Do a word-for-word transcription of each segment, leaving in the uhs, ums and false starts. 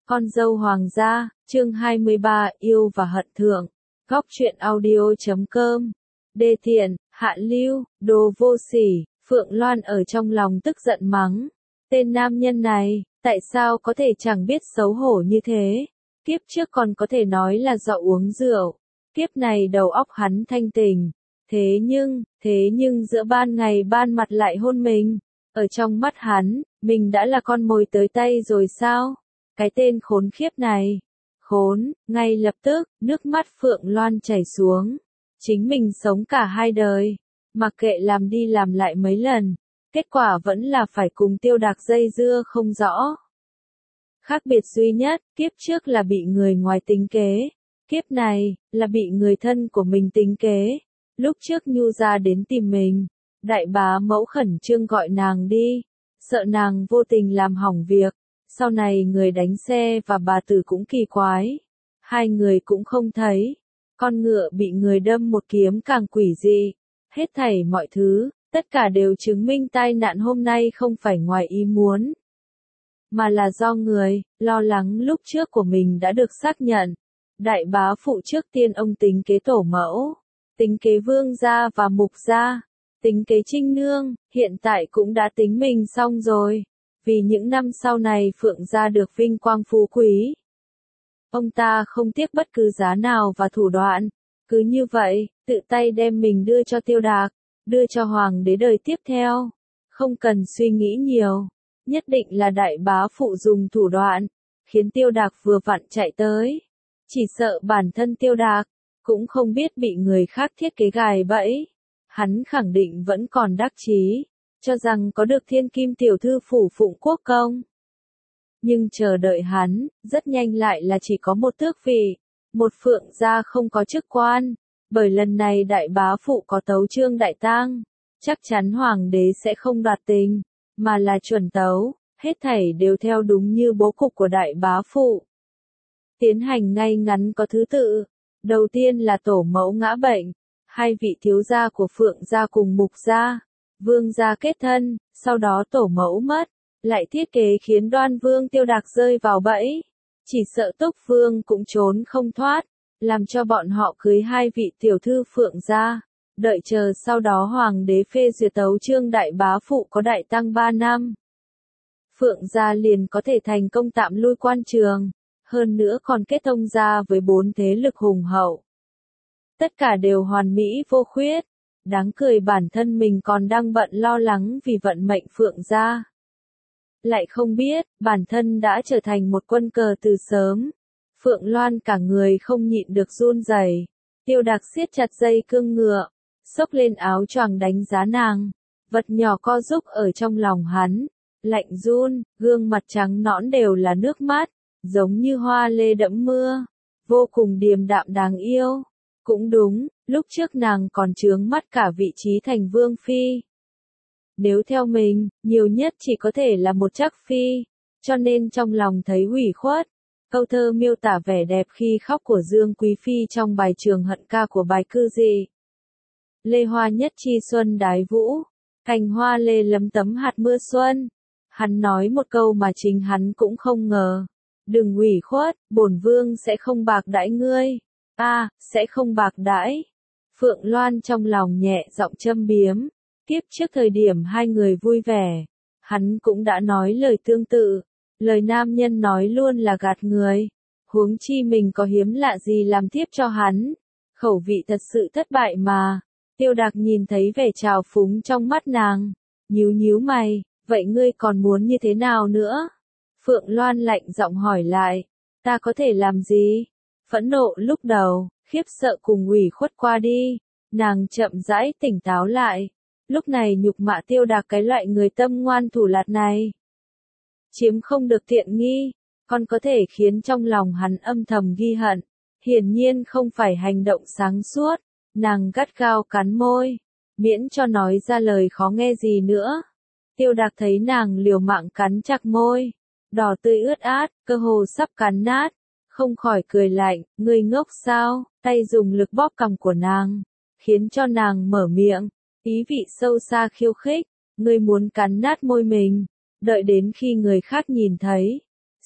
Con dâu hoàng gia, chương hai mươi ba, yêu và hận thượng. Góc truyện audio chấm com. Đê tiện, hạ lưu, đồ vô sỉ, Phượng Loan ở trong lòng tức giận mắng. Tên nam nhân này, tại sao có thể chẳng biết xấu hổ như thế? Kiếp trước còn có thể nói là do uống rượu. Kiếp này đầu óc hắn thanh tỉnh. Thế nhưng, thế nhưng giữa ban ngày ban mặt lại hôn mình. Ở trong mắt hắn, mình đã là con mồi tới tay rồi sao? Cái tên khốn khiếp này. Khốn, ngay lập tức, nước mắt Phượng Loan chảy xuống. Chính mình sống cả hai đời. Mặc kệ làm đi làm lại mấy lần. Kết quả vẫn là phải cùng Tiêu Đạc dây dưa không rõ. Khác biệt duy nhất, kiếp trước là bị người ngoài tính kế. Kiếp này, là bị người thân của mình tính kế. Lúc trước Nhu ra đến tìm mình. Đại bá mẫu khẩn trương gọi nàng đi. Sợ nàng vô tình làm hỏng việc. Sau này người đánh xe và bà tử cũng kỳ quái. Hai người cũng không thấy. Con ngựa bị người đâm một kiếm càng quỷ dị. Hết thảy mọi thứ, tất cả đều chứng minh tai nạn hôm nay không phải ngoài ý muốn. Mà là do người, lo lắng lúc trước của mình đã được xác nhận. Đại bá phụ trước tiên ông tính kế tổ mẫu. Tính kế vương gia và mục gia. Tính kế trinh nương, hiện tại cũng đã tính mình xong rồi. Vì những năm sau này Phượng gia được vinh quang phú quý. Ông ta không tiếc bất cứ giá nào và thủ đoạn. Cứ như vậy, tự tay đem mình đưa cho Tiêu Đạc, đưa cho hoàng đế đời tiếp theo. Không cần suy nghĩ nhiều. Nhất định là đại bá phụ dùng thủ đoạn, khiến Tiêu Đạc vừa vặn chạy tới. Chỉ sợ bản thân Tiêu Đạc, cũng không biết bị người khác thiết kế gài bẫy. Hắn khẳng định vẫn còn đắc chí. Cho rằng có được thiên kim tiểu thư phủ phụng quốc công. Nhưng chờ đợi hắn, rất nhanh lại là chỉ có một tước vị, một Phượng gia không có chức quan, bởi lần này đại bá phụ có tấu chương đại tang, chắc chắn hoàng đế sẽ không đoạt tình, mà là chuẩn tấu, hết thảy đều theo đúng như bố cục của đại bá phụ. Tiến hành ngay ngắn có thứ tự, đầu tiên là tổ mẫu ngã bệnh, hai vị thiếu gia của Phượng gia cùng mục gia. Vương gia kết thân, sau đó tổ mẫu mất, lại thiết kế khiến Đoan Vương Tiêu Đạc rơi vào bẫy. Chỉ sợ Túc Vương cũng trốn không thoát, làm cho bọn họ cưới hai vị tiểu thư Phượng gia. Đợi chờ sau đó hoàng đế phê duyệt tấu chương đại bá phụ có đại tăng ba năm. Phượng gia liền có thể thành công tạm lui quan trường, hơn nữa còn kết thông gia với bốn thế lực hùng hậu. Tất cả đều hoàn mỹ vô khuyết. Đáng cười bản thân mình còn đang bận lo lắng vì vận mệnh Phượng gia. Lại không biết, bản thân đã trở thành một quân cờ từ sớm. Phượng Loan cả người không nhịn được run rẩy. Tiêu Đạc siết chặt dây cương ngựa, xốc lên áo choàng đánh giá nàng. Vật nhỏ co rúc ở trong lòng hắn. Lạnh run, gương mặt trắng nõn đều là nước mắt, giống như hoa lê đẫm mưa. Vô cùng điềm đạm đáng yêu. Cũng đúng, lúc trước nàng còn chướng mắt cả vị trí thành vương phi. Nếu theo mình, nhiều nhất chỉ có thể là một trắc phi, cho nên trong lòng thấy ủy khuất. Câu thơ miêu tả vẻ đẹp khi khóc của Dương Quý Phi trong bài Trường Hận Ca của bài Cư Dị. Lê hoa nhất chi xuân đái vũ, cành hoa lê lấm tấm hạt mưa xuân. Hắn nói một câu mà chính hắn cũng không ngờ. Đừng ủy khuất, bổn vương sẽ không bạc đãi ngươi. A, à, sẽ không bạc đãi. Phượng Loan trong lòng nhẹ giọng châm biếm. Kiếp trước thời điểm hai người vui vẻ, hắn cũng đã nói lời tương tự. Lời nam nhân nói luôn là gạt người. Huống chi mình có hiếm lạ gì làm tiếp cho hắn. Khẩu vị thật sự thất bại mà. Tiêu Đạc nhìn thấy vẻ trào phúng trong mắt nàng. Nhíu nhíu mày, vậy ngươi còn muốn như thế nào nữa? Phượng Loan lạnh giọng hỏi lại. Ta có thể làm gì? Phẫn nộ lúc đầu, khiếp sợ cùng ủy khuất qua đi, nàng chậm rãi tỉnh táo lại. Lúc này nhục mạ Tiêu Đạc cái loại người tâm ngoan thủ lạt này. Chiếm không được tiện nghi, còn có thể khiến trong lòng hắn âm thầm ghi hận. Hiển nhiên không phải hành động sáng suốt, nàng gắt gao cắn môi, miễn cho nói ra lời khó nghe gì nữa. Tiêu Đạc thấy nàng liều mạng cắn chặt môi, đỏ tươi ướt át, cơ hồ sắp cắn nát. Không khỏi cười lạnh, ngươi ngốc sao, tay dùng lực bóp cằm của nàng, khiến cho nàng mở miệng, ý vị sâu xa khiêu khích, ngươi muốn cắn nát môi mình, đợi đến khi người khác nhìn thấy,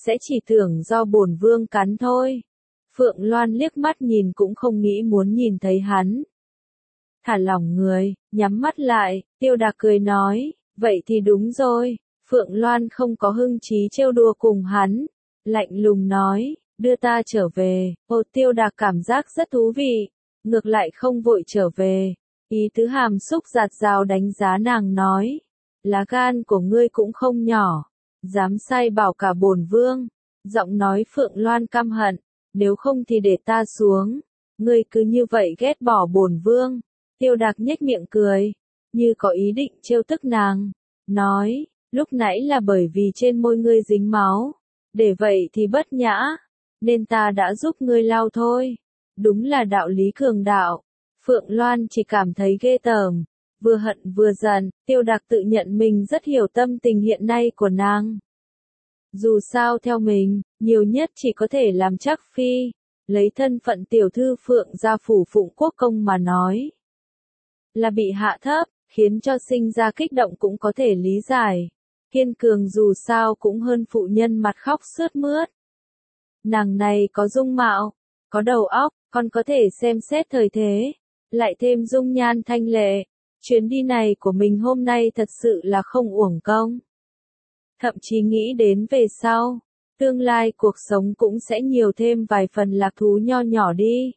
sẽ chỉ tưởng do bổn vương cắn thôi. Phượng Loan liếc mắt nhìn cũng không nghĩ muốn nhìn thấy hắn. Thả lỏng người, nhắm mắt lại, Tiêu Đạc cười nói, vậy thì đúng rồi. Phượng Loan không có hưng trí trêu đùa cùng hắn, lạnh lùng nói, đưa ta trở về. Ô, Tiêu Đạc cảm giác rất thú vị, ngược lại không vội trở về. Ý tứ hàm xúc giạt rào đánh giá nàng nói, lá gan của ngươi cũng không nhỏ, dám sai bảo cả bổn vương. Giọng nói Phượng Loan căm hận, nếu không thì để ta xuống, ngươi cứ như vậy ghét bỏ bổn vương. Tiêu Đạc nhếch miệng cười, như có ý định trêu tức nàng, nói, lúc nãy là bởi vì trên môi ngươi dính máu, để vậy thì bất nhã, nên ta đã giúp ngươi lau thôi. Đúng là đạo lý cường đạo. Phượng Loan chỉ cảm thấy ghê tởm, vừa hận vừa giận. Tiêu Đạc tự nhận mình rất hiểu tâm tình hiện nay của nàng. Dù sao theo mình, nhiều nhất chỉ có thể làm chắc phi, lấy thân phận tiểu thư Phượng gia phủ Phụng Quốc công mà nói, là bị hạ thấp, khiến cho sinh ra kích động cũng có thể lý giải. Kiên cường dù sao cũng hơn phụ nhân mặt khóc sướt mướt. Nàng này có dung mạo, có đầu óc, còn có thể xem xét thời thế, lại thêm dung nhan thanh lệ. Chuyến đi này của mình hôm nay thật sự là không uổng công. Thậm chí nghĩ đến về sau, tương lai cuộc sống cũng sẽ nhiều thêm vài phần lạc thú nho nhỏ đi.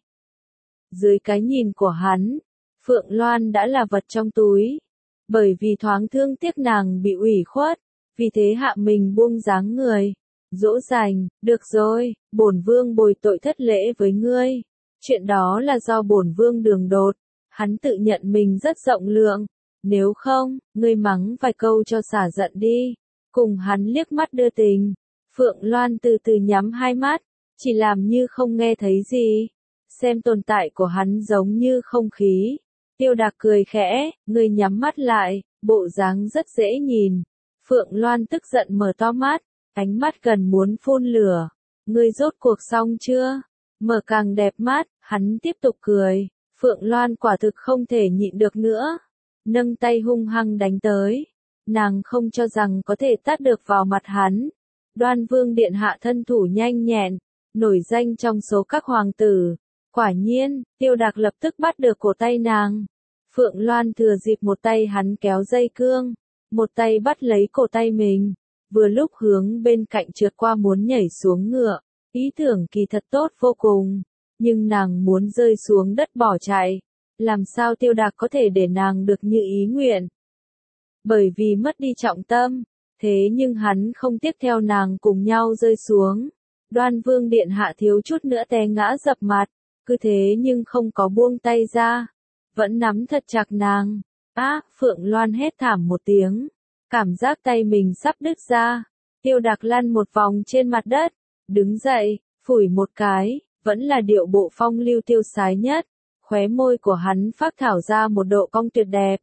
Dưới cái nhìn của hắn, Phượng Loan đã là vật trong túi. Bởi vì thoáng thương tiếc nàng bị ủy khuất, vì thế hạ mình buông dáng người, dỗ dành, được rồi, bổn vương bồi tội thất lễ với ngươi. Chuyện đó là do bổn vương đường đột, hắn tự nhận mình rất rộng lượng, nếu không, ngươi mắng vài câu cho xả giận đi. Cùng hắn liếc mắt đưa tình, Phượng Loan từ từ nhắm hai mắt, chỉ làm như không nghe thấy gì, xem tồn tại của hắn giống như không khí. Tiêu Đạc cười khẽ, ngươi nhắm mắt lại, bộ dáng rất dễ nhìn. Phượng Loan tức giận mở to mắt, ánh mắt gần muốn phun lửa. Ngươi rốt cuộc xong chưa? Mở càng đẹp mắt, hắn tiếp tục cười. Phượng Loan quả thực không thể nhịn được nữa, nâng tay hung hăng đánh tới. Nàng không cho rằng có thể tát được vào mặt hắn. Đoan Vương điện hạ thân thủ nhanh nhẹn, nổi danh trong số các hoàng tử. Quả nhiên, Tiêu Đạc lập tức bắt được cổ tay nàng. Phượng Loan thừa dịp một tay hắn kéo dây cương, một tay bắt lấy cổ tay mình, vừa lúc hướng bên cạnh trượt qua muốn nhảy xuống ngựa. Ý tưởng kỳ thật tốt vô cùng, nhưng nàng muốn rơi xuống đất bỏ chạy. Làm sao Tiêu Đạc có thể để nàng được như ý nguyện? Bởi vì mất đi trọng tâm, thế nhưng hắn không tiếp theo nàng cùng nhau rơi xuống. Đoan Vương điện hạ thiếu chút nữa té ngã dập mặt, cứ thế nhưng không có buông tay ra, vẫn nắm thật chặt nàng. Á, Phượng Loan hét thảm một tiếng, cảm giác tay mình sắp đứt ra. Tiêu Đạc lăn một vòng trên mặt đất, đứng dậy, phủi một cái, vẫn là điệu bộ phong lưu tiêu sái nhất. Khóe môi của hắn phác thảo ra một độ cong tuyệt đẹp.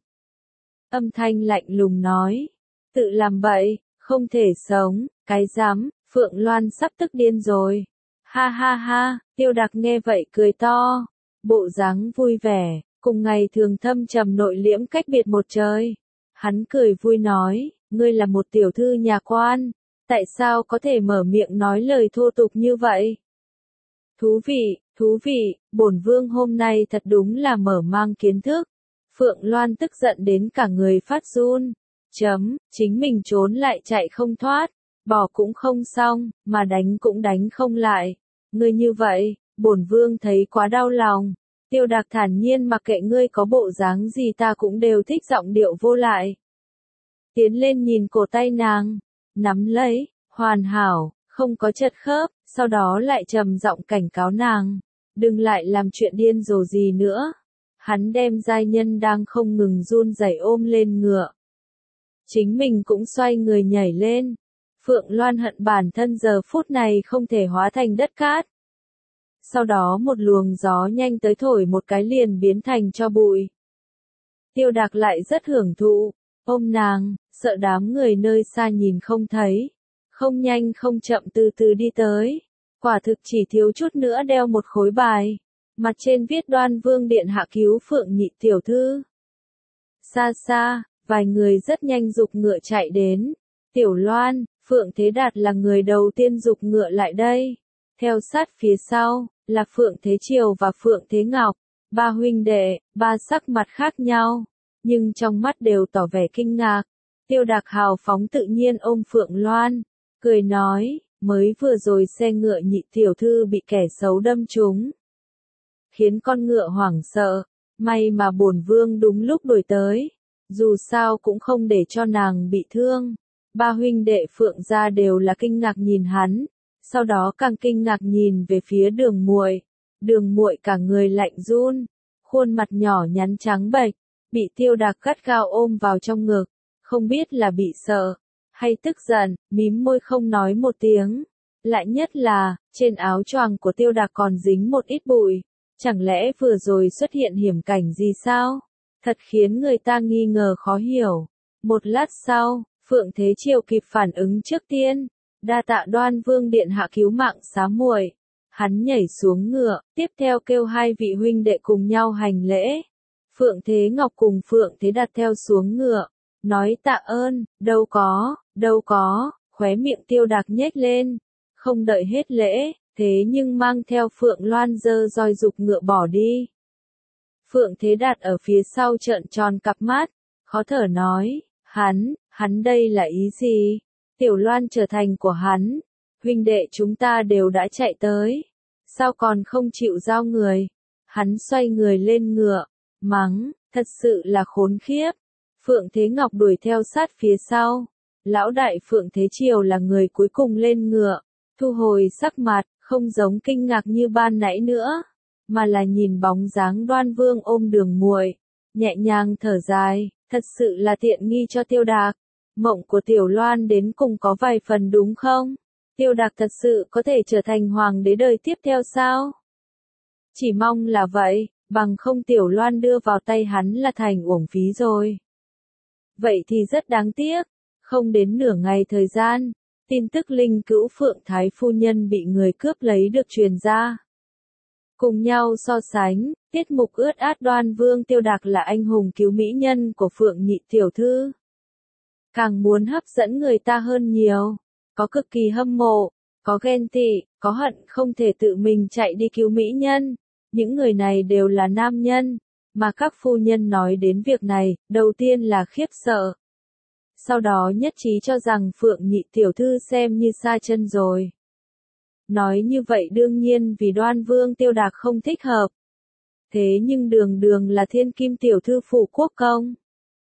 Âm thanh lạnh lùng nói, tự làm bậy, không thể sống, cái dám. Phượng Loan sắp tức điên rồi. Ha ha ha, Tiêu Đạc nghe vậy cười to, bộ dáng vui vẻ, cùng ngày thường thâm trầm nội liễm cách biệt một trời. Hắn cười vui nói, ngươi là một tiểu thư nhà quan, tại sao có thể mở miệng nói lời thô tục như vậy? Thú vị, thú vị, bổn vương hôm nay thật đúng là mở mang kiến thức. Phượng Loan tức giận đến cả người phát run. Chấm, chính mình trốn lại chạy không thoát, bỏ cũng không xong, mà đánh cũng đánh không lại. Ngươi như vậy, bổn vương thấy quá đau lòng. Tiêu Đạc thản nhiên mặc kệ ngươi có bộ dáng gì ta cũng đều thích giọng điệu vô lại. Tiến lên nhìn cổ tay nàng, nắm lấy, hoàn hảo, không có chật khớp, sau đó lại trầm giọng cảnh cáo nàng, đừng lại làm chuyện điên rồ gì nữa. Hắn đem giai nhân đang không ngừng run rẩy ôm lên ngựa. Chính mình cũng xoay người nhảy lên. Phượng Loan hận bản thân giờ phút này không thể hóa thành đất cát. Sau đó một luồng gió nhanh tới thổi một cái liền biến thành tro bụi. Tiêu Đạc lại rất hưởng thụ, ôm nàng, sợ đám người nơi xa nhìn không thấy. Không nhanh không chậm từ từ đi tới. Quả thực chỉ thiếu chút nữa đeo một khối bài. Mặt trên viết Đoan Vương điện hạ cứu Phượng nhị tiểu thư. Xa xa, vài người rất nhanh giục ngựa chạy đến. Tiểu Loan, Phượng Thế Đạt là người đầu tiên giục ngựa lại đây. Theo sát phía sau, là Phượng Thế Triều và Phượng Thế Ngọc, ba huynh đệ, ba sắc mặt khác nhau, nhưng trong mắt đều tỏ vẻ kinh ngạc. Tiêu Đạc hào phóng tự nhiên ôm Phượng Loan, cười nói, mới vừa rồi xe ngựa Nhị tiểu thư bị kẻ xấu đâm trúng, khiến con ngựa hoảng sợ, may mà bổn vương đúng lúc đuổi tới, dù sao cũng không để cho nàng bị thương. Ba huynh đệ Phượng gia đều là kinh ngạc nhìn hắn, sau đó càng kinh ngạc nhìn về phía Đường Muội. Đường Muội cả người lạnh run, khuôn mặt nhỏ nhắn trắng bệch, bị Tiêu Đạc gắt gao ôm vào trong ngực, không biết là bị sợ hay tức giận, mím môi không nói một tiếng. Lại nhất là, trên áo choàng của Tiêu Đạc còn dính một ít bụi, chẳng lẽ vừa rồi xuất hiện hiểm cảnh gì sao? Thật khiến người ta nghi ngờ khó hiểu. Một lát sau, Phượng Thế Triều kịp phản ứng trước tiên, đa tạ Đoan Vương điện hạ cứu mạng xá muội. Hắn nhảy xuống ngựa, tiếp theo kêu hai vị huynh đệ cùng nhau hành lễ. Phượng Thế Ngọc cùng Phượng Thế Đạt theo xuống ngựa, nói tạ ơn, đâu có, đâu có, khóe miệng Tiêu Đạc nhếch lên, không đợi hết lễ, thế nhưng mang theo Phượng Loan giơ roi giục ngựa bỏ đi. Phượng Thế Đạt ở phía sau trợn tròn cặp mắt, khó thở nói, hắn, hắn đây là ý gì? Tiểu Loan trở thành của hắn, huynh đệ chúng ta đều đã chạy tới, sao còn không chịu giao người? Hắn xoay người lên ngựa, mắng, thật sự là khốn khiếp. Phượng Thế Ngọc đuổi theo sát phía sau, lão đại Phượng Thế Triều là người cuối cùng lên ngựa, thu hồi sắc mặt, không giống kinh ngạc như ban nãy nữa, mà là nhìn bóng dáng Đoan Vương ôm Đường Muội, nhẹ nhàng thở dài, thật sự là tiện nghi cho Tiêu Đạc. Mộng của Tiểu Loan đến cùng có vài phần đúng không? Tiêu Đạc thật sự có thể trở thành hoàng đế đời tiếp theo sao? Chỉ mong là vậy, bằng không Tiểu Loan đưa vào tay hắn là thành uổng phí rồi. Vậy thì rất đáng tiếc, không đến nửa ngày thời gian, tin tức linh cữu Phượng Thái Phu Nhân bị người cướp lấy được truyền ra. Cùng nhau so sánh, tiết mục ướt át Đoan Vương Tiêu Đạc là anh hùng cứu mỹ nhân của Phượng Nhị tiểu thư. Càng muốn hấp dẫn người ta hơn nhiều, có cực kỳ hâm mộ, có ghen tị, có hận không thể tự mình chạy đi cứu mỹ nhân. Những người này đều là nam nhân, mà các phu nhân nói đến việc này, đầu tiên là khiếp sợ. Sau đó nhất trí cho rằng Phượng Nhị tiểu thư xem như sa chân rồi. Nói như vậy đương nhiên vì Đoan Vương Tiêu Đạc không thích hợp. Thế nhưng đường đường là thiên kim tiểu thư phủ quốc công.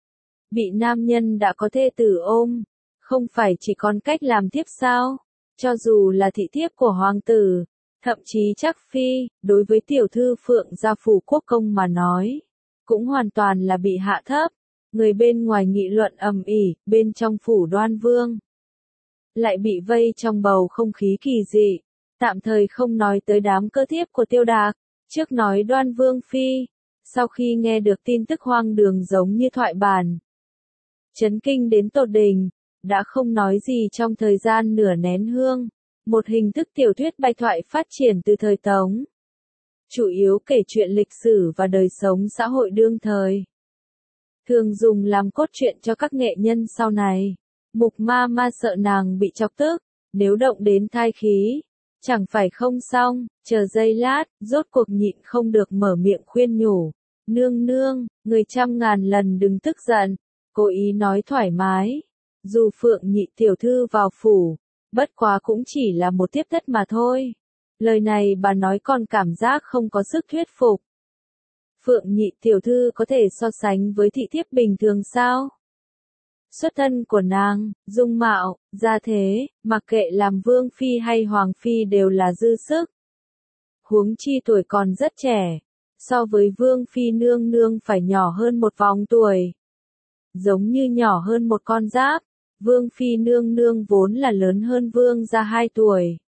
Bị nam nhân đã có thê tử ôm, không phải chỉ còn cách làm thiếp sao? Cho dù là thị thiếp của hoàng tử, thậm chí chắc phi, đối với tiểu thư Phượng gia phủ quốc công mà nói, cũng hoàn toàn là bị hạ thấp. Người bên ngoài nghị luận ầm ĩ, bên trong phủ Đoan Vương lại bị vây trong bầu không khí kỳ dị. Tạm thời không nói tới đám cơ thiếp của Tiêu Đạc, trước nói Đoan Vương phi, sau khi nghe được tin tức hoang đường giống như thoại bản, chấn kinh đến tột đỉnh, đã không nói gì trong thời gian nửa nén hương, một hình thức tiểu thuyết bạch thoại phát triển từ thời Tống, chủ yếu kể chuyện lịch sử và đời sống xã hội đương thời, thường dùng làm cốt truyện cho các nghệ nhân sau này. Mục ma ma sợ nàng bị chọc tức, nếu động đến thai khí, chẳng phải không xong, chờ giây lát, rốt cuộc nhịn không được mở miệng khuyên nhủ. Nương nương, người trăm ngàn lần đừng tức giận, cố ý nói thoải mái. Dù Phượng Nhị tiểu thư vào phủ, bất quá cũng chỉ là một tiếp thất mà thôi. Lời này bà nói còn cảm giác không có sức thuyết phục. Phượng Nhị tiểu thư có thể so sánh với thị thiếp bình thường sao? Xuất thân của nàng, dung mạo, gia thế, mặc kệ làm vương phi hay hoàng phi đều là dư sức. Huống chi tuổi còn rất trẻ, so với vương phi nương nương phải nhỏ hơn một vòng tuổi. Giống như nhỏ hơn một con giáp, vương phi nương nương vốn là lớn hơn vương gia hai tuổi.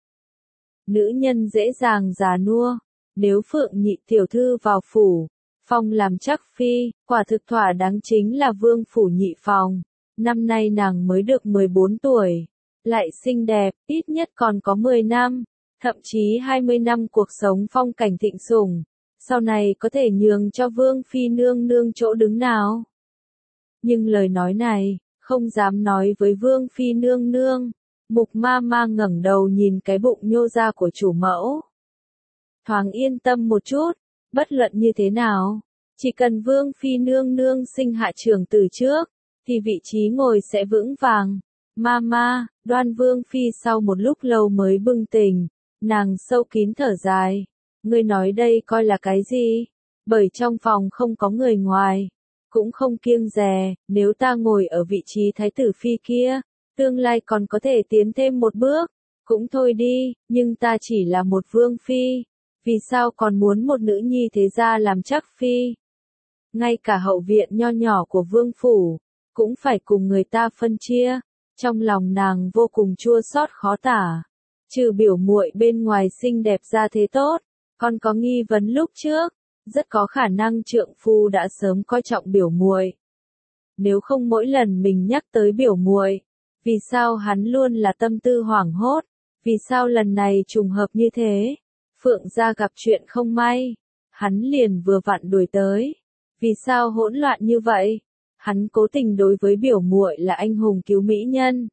Nữ nhân dễ dàng già nua, nếu Phượng Nhị tiểu thư vào phủ, phong làm chắc phi, quả thực thỏa đáng chính là vương phủ nhị phòng. Năm nay nàng mới được mười bốn tuổi, lại xinh đẹp, ít nhất còn có mười năm, thậm chí hai mươi năm cuộc sống phong cảnh thịnh sủng, sau này có thể nhường cho vương phi nương nương chỗ đứng nào. Nhưng lời nói này, không dám nói với Vương Phi nương nương. Mục ma ma ngẩng đầu nhìn cái bụng nhô ra của chủ mẫu. Thoáng yên tâm một chút, bất luận như thế nào, chỉ cần Vương Phi nương nương sinh hạ trưởng tử trước, thì vị trí ngồi sẽ vững vàng. Mama, Đoan Vương Phi sau một lúc lâu mới bừng tỉnh, nàng sâu kín thở dài. Ngươi nói đây coi là cái gì? Bởi trong phòng không có người ngoài, cũng không kiêng dè, nếu ta ngồi ở vị trí thái tử phi kia, tương lai còn có thể tiến thêm một bước, cũng thôi đi, nhưng ta chỉ là một vương phi, vì sao còn muốn một nữ nhi thế gia làm chắc phi? Ngay cả hậu viện nho nhỏ của vương phủ, cũng phải cùng người ta phân chia, trong lòng nàng vô cùng chua xót khó tả. Trừ biểu muội bên ngoài xinh đẹp ra thế tốt, còn có nghi vấn lúc trước, rất có khả năng trượng phu đã sớm coi trọng biểu muội. Nếu không mỗi lần mình nhắc tới biểu muội, vì sao hắn luôn là tâm tư hoảng hốt, vì sao lần này trùng hợp như thế, Phượng gia gặp chuyện không may, hắn liền vừa vặn đuổi tới, vì sao hỗn loạn như vậy, hắn cố tình đối với biểu muội là anh hùng cứu mỹ nhân.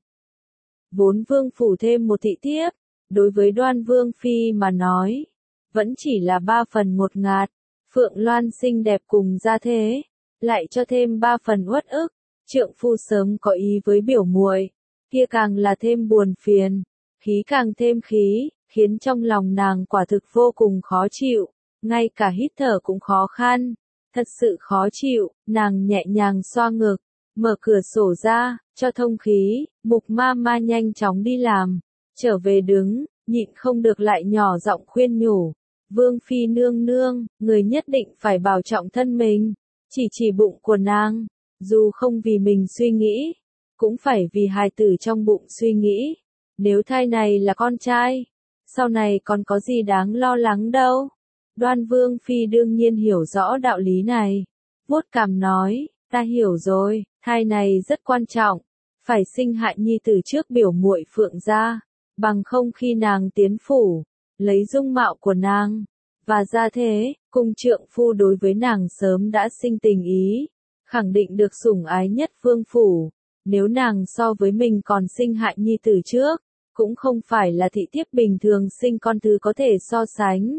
Vốn vương phủ thêm một thị thiếp, đối với Đoan Vương Phi mà nói, vẫn chỉ là ba phần ngột ngạt, Phượng Loan xinh đẹp cùng gia thế, lại cho thêm ba phần uất ức, trượng phu sớm có ý với biểu muội, kia càng là thêm buồn phiền, khí càng thêm khí, khiến trong lòng nàng quả thực vô cùng khó chịu, ngay cả hít thở cũng khó khăn, thật sự khó chịu, nàng nhẹ nhàng xoa ngực, mở cửa sổ ra, cho thông khí, Mục ma ma nhanh chóng đi làm, trở về đứng, nhịn không được lại nhỏ giọng khuyên nhủ. Vương Phi nương nương, người nhất định phải bảo trọng thân mình, chỉ chỉ bụng của nàng, dù không vì mình suy nghĩ, cũng phải vì hài tử trong bụng suy nghĩ, nếu thai này là con trai, sau này còn có gì đáng lo lắng đâu. Đoan Vương Phi đương nhiên hiểu rõ đạo lý này, vuốt cằm nói, ta hiểu rồi, thai này rất quan trọng, phải sinh hạ nhi tử trước biểu muội Phượng gia, bằng không khi nàng tiến phủ, lấy dung mạo của nàng, và gia thế, cùng trượng phu đối với nàng sớm đã sinh tình ý, khẳng định được sủng ái nhất vương phủ, nếu nàng so với mình còn sinh hạ nhi tử trước, cũng không phải là thị thiếp bình thường sinh con thứ có thể so sánh.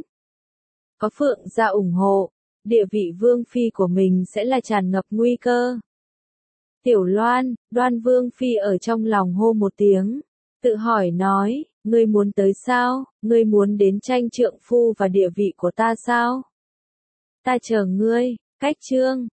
Có Phượng gia ủng hộ, địa vị vương phi của mình sẽ là tràn ngập nguy cơ. Tiểu Loan, Đoan Vương Phi ở trong lòng hô một tiếng, tự hỏi nói, ngươi muốn tới sao, ngươi muốn đến tranh trượng phu và địa vị của ta sao? Ta chờ ngươi, cách chương.